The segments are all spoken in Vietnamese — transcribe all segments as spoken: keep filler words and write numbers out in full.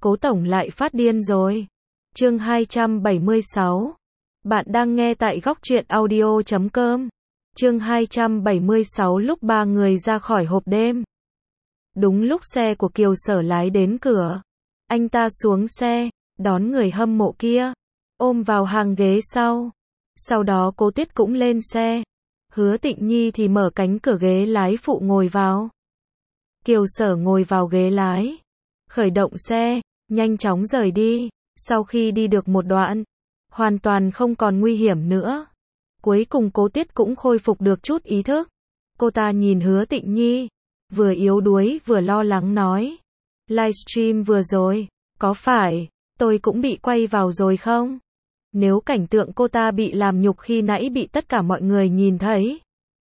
Cố tổng lại phát điên rồi. Chương hai trăm bảy mươi sáu. Bạn đang nghe tại góc truyện audio chấm com. Chương hai trăm bảy mươi sáu lúc ba người ra khỏi hộp đêm. Đúng lúc xe của Kiều Sở lái đến cửa. Anh ta xuống xe, đón người hâm mộ kia, ôm vào hàng ghế sau. Sau đó Cố Tuyết cũng lên xe. Hứa Tịnh Nhi thì mở cánh cửa ghế lái phụ ngồi vào. Kiều Sở ngồi vào ghế lái, khởi động xe, nhanh chóng rời đi. Sau khi đi được một đoạn, hoàn toàn không còn nguy hiểm nữa. Cuối cùng Cố Tuyết cũng khôi phục được chút ý thức. Cô ta nhìn Hứa Tịnh Nhi, vừa yếu đuối vừa lo lắng nói. Livestream vừa rồi, có phải tôi cũng bị quay vào rồi không? Nếu cảnh tượng cô ta bị làm nhục khi nãy bị tất cả mọi người nhìn thấy,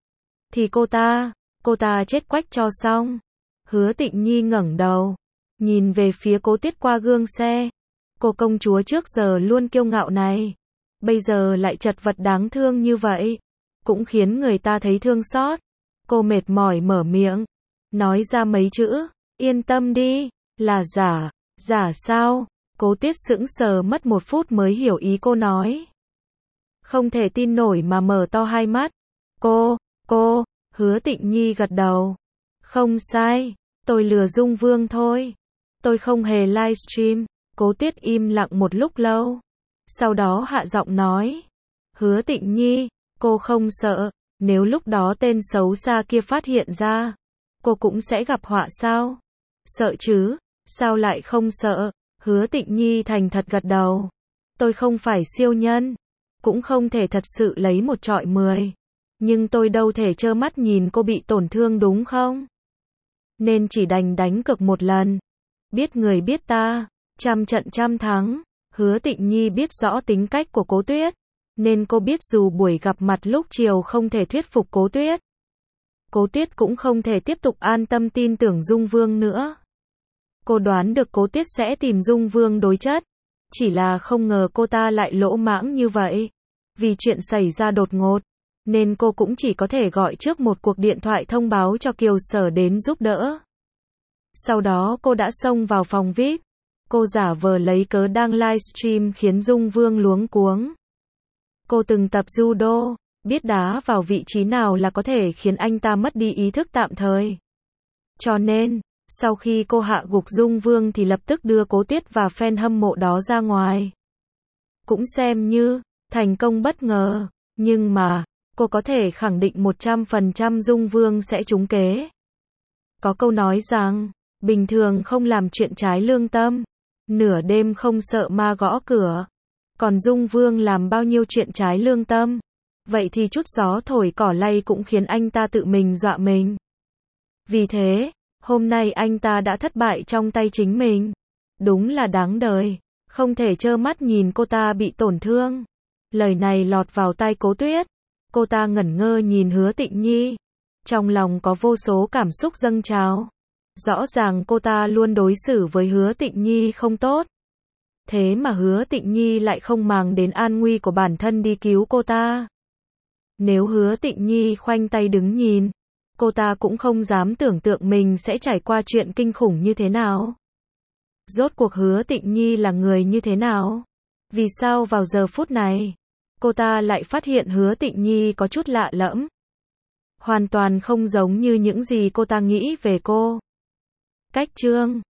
thì cô ta, cô ta chết quách cho xong. Hứa Tịnh Nhi ngẩng đầu, nhìn về phía Cố Tuyết qua gương xe. Cô công chúa trước giờ luôn kiêu ngạo này, bây giờ lại chật vật đáng thương như vậy, cũng khiến người ta thấy thương xót. Cô mệt mỏi mở miệng, nói ra mấy chữ, yên tâm đi, là giả. Giả sao? Cố Tuyết sững sờ mất một phút mới hiểu ý cô nói. Không thể tin nổi mà mở to hai mắt. Cô, cô, Hứa Tịnh Nhi gật đầu. Không sai, tôi lừa Dung Vương thôi. Tôi không hề livestream. Cố Tuyết im lặng một lúc lâu. Sau đó hạ giọng nói. Hứa Tịnh Nhi, cô không sợ, nếu lúc đó tên xấu xa kia phát hiện ra, cô cũng sẽ gặp họa sao? Sợ chứ, sao lại không sợ? Hứa Tịnh Nhi thành thật gật đầu. Tôi không phải siêu nhân, cũng không thể thật sự lấy một trọi mười. Nhưng tôi đâu thể trơ mắt nhìn cô bị tổn thương đúng không? Nên chỉ đành đánh cược một lần. Biết người biết ta, trăm trận trăm thắng. Hứa Tịnh Nhi biết rõ tính cách của Cố Tuyết, nên cô biết dù buổi gặp mặt lúc chiều không thể thuyết phục Cố Tuyết, Cố Tuyết cũng không thể tiếp tục an tâm tin tưởng Dung Vương nữa. Cô đoán được Cố Tuyết sẽ tìm Dung Vương đối chất, chỉ là không ngờ cô ta lại lỗ mãng như vậy. Vì chuyện xảy ra đột ngột, nên cô cũng chỉ có thể gọi trước một cuộc điện thoại thông báo cho Kiều Sở đến giúp đỡ. Sau đó cô đã xông vào phòng vi ai pi. Cô giả vờ lấy cớ đang livestream khiến Dung Vương luống cuống. Cô từng tập judo, biết đá vào vị trí nào là có thể khiến anh ta mất đi ý thức tạm thời. Cho nên, sau khi cô hạ gục Dung Vương thì lập tức đưa Cố Tuyết và fan hâm mộ đó ra ngoài. Cũng xem như thành công bất ngờ, nhưng mà cô có thể khẳng định một trăm phần trăm Dung Vương sẽ trúng kế. Có câu nói rằng, bình thường không làm chuyện trái lương tâm, nửa đêm không sợ ma gõ cửa. Còn Dung Vương làm bao nhiêu chuyện trái lương tâm, vậy thì chút gió thổi cỏ lay cũng khiến anh ta tự mình dọa mình. Vì thế, hôm nay anh ta đã thất bại trong tay chính mình. Đúng là đáng đời, không thể trơ mắt nhìn cô ta bị tổn thương. Lời này lọt vào tai Cố Tuyết. Cô ta ngẩn ngơ nhìn Hứa Tịnh Nhi, trong lòng có vô số cảm xúc dâng trào. Rõ ràng cô ta luôn đối xử với Hứa Tịnh Nhi không tốt. Thế mà Hứa Tịnh Nhi lại không màng đến an nguy của bản thân đi cứu cô ta. Nếu Hứa Tịnh Nhi khoanh tay đứng nhìn, cô ta cũng không dám tưởng tượng mình sẽ trải qua chuyện kinh khủng như thế nào. Rốt cuộc Hứa Tịnh Nhi là người như thế nào? Vì sao vào giờ phút này, cô ta lại phát hiện Hứa Tịnh Nhi có chút lạ lẫm? Hoàn toàn không giống như những gì cô ta nghĩ về cô. Cách chương